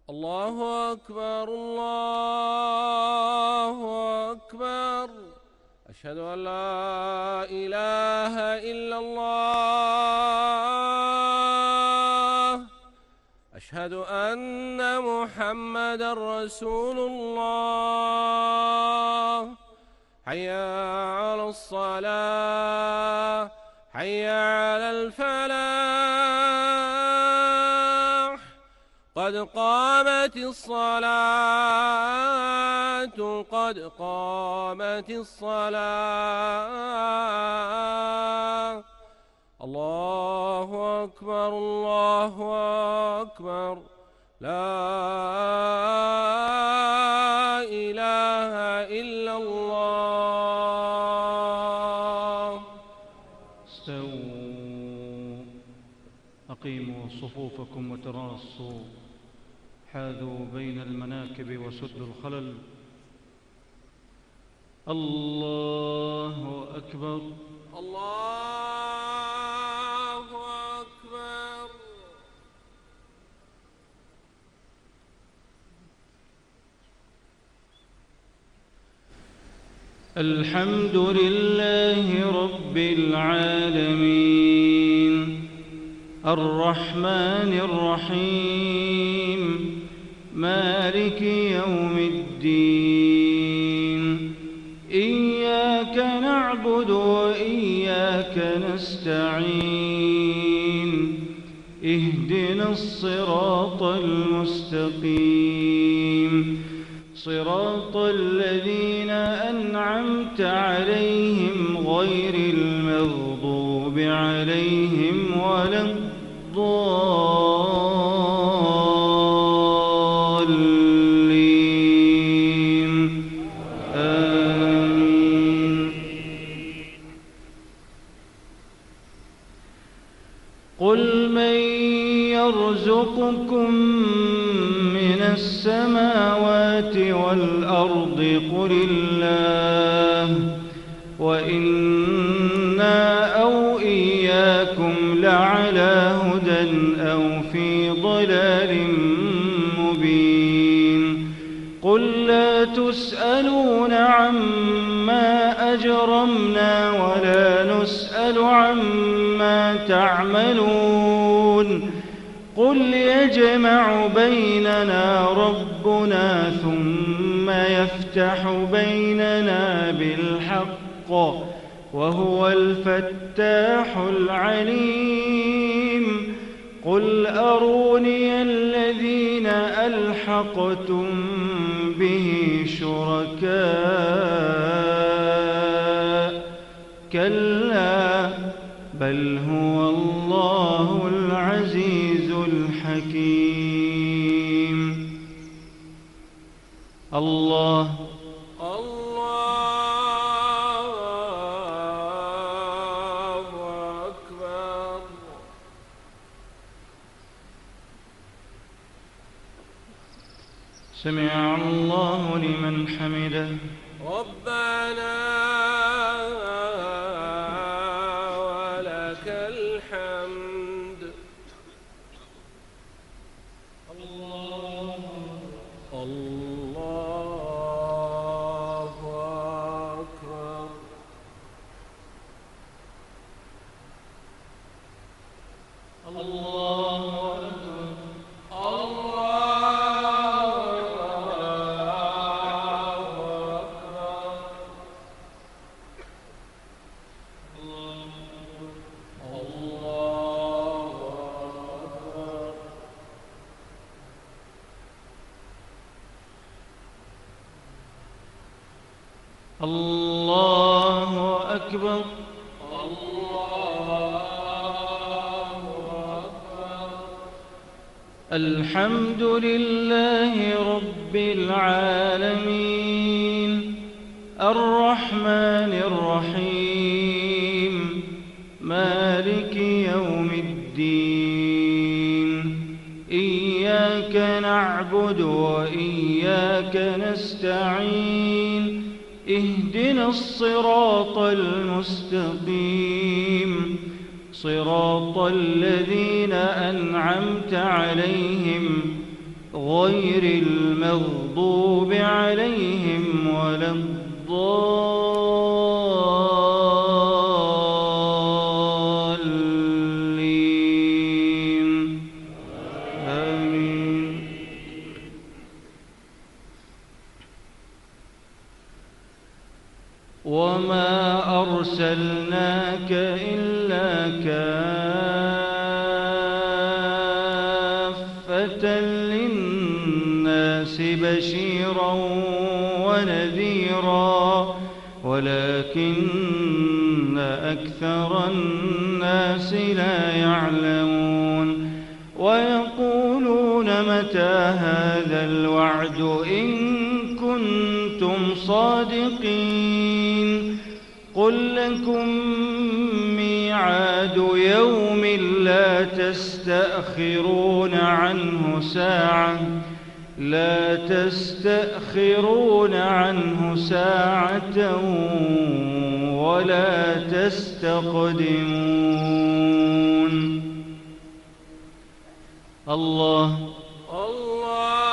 الله أكبر الله أكبر. أشهد أن لا إله إلا الله. أشهد أن محمدا رسول الله. حي على الصلاة، حي على الفلاح، قد قامت الصلاة، قد قامت الصلاة. الله أكبر الله أكبر. لا إله إلا الله. استووا، أقيموا صفوفكم وتراصوا، حاذوا بين المناكب وسدوا الخلل. الله أكبر الله أكبر. الحمد لله رب العالمين، الرحمن الرحيم، مالك يوم الدين. إياك نعبد وإياك نستعين، اهدنا الصراط المستقيم، صراط الذين أنعمت عليهم غير المغضوب عليهم ولا الضالين. آمين. قل من يرزقكم من السماوات والأرض؟ قل الله، وإنا أو إياكم لعلى هدى أو في ضلال مبين. قل لا تسألون عما أجرمنا ولا نسأل عما تعملون. قل يجمع بيننا ربنا ثم يفتح بيننا بالحق وهو الفتاح العليم. قل أروني الذين ألحقتم به شركاء، كلا بل هو الله العزيز الحكيم. الله الله أكبر. سمع الله لمن حمده. ربنا ولك الحمد. الله أكبر. الله أكبر. الله أكبر. الحمد لله رب العالمين، الرحمن الرحيم، مالك يوم الدين. إياك نعبد وإياك نستعين، اهدنا الصراط المستقيم، صراط الذين أنعمت عليهم غير المغضوب عليهم ولا الضالين آمين. وما أرسلناك إلا كافة للناس بشيرا ونذيرا ولكن أكثر الناس لا يعلمون. ويقولون متى هذا الوعد إن كنتم صادقين. قل لكم ميعاد يوم لا تستأخرون عنه ساعة ولا تستقدمون. الله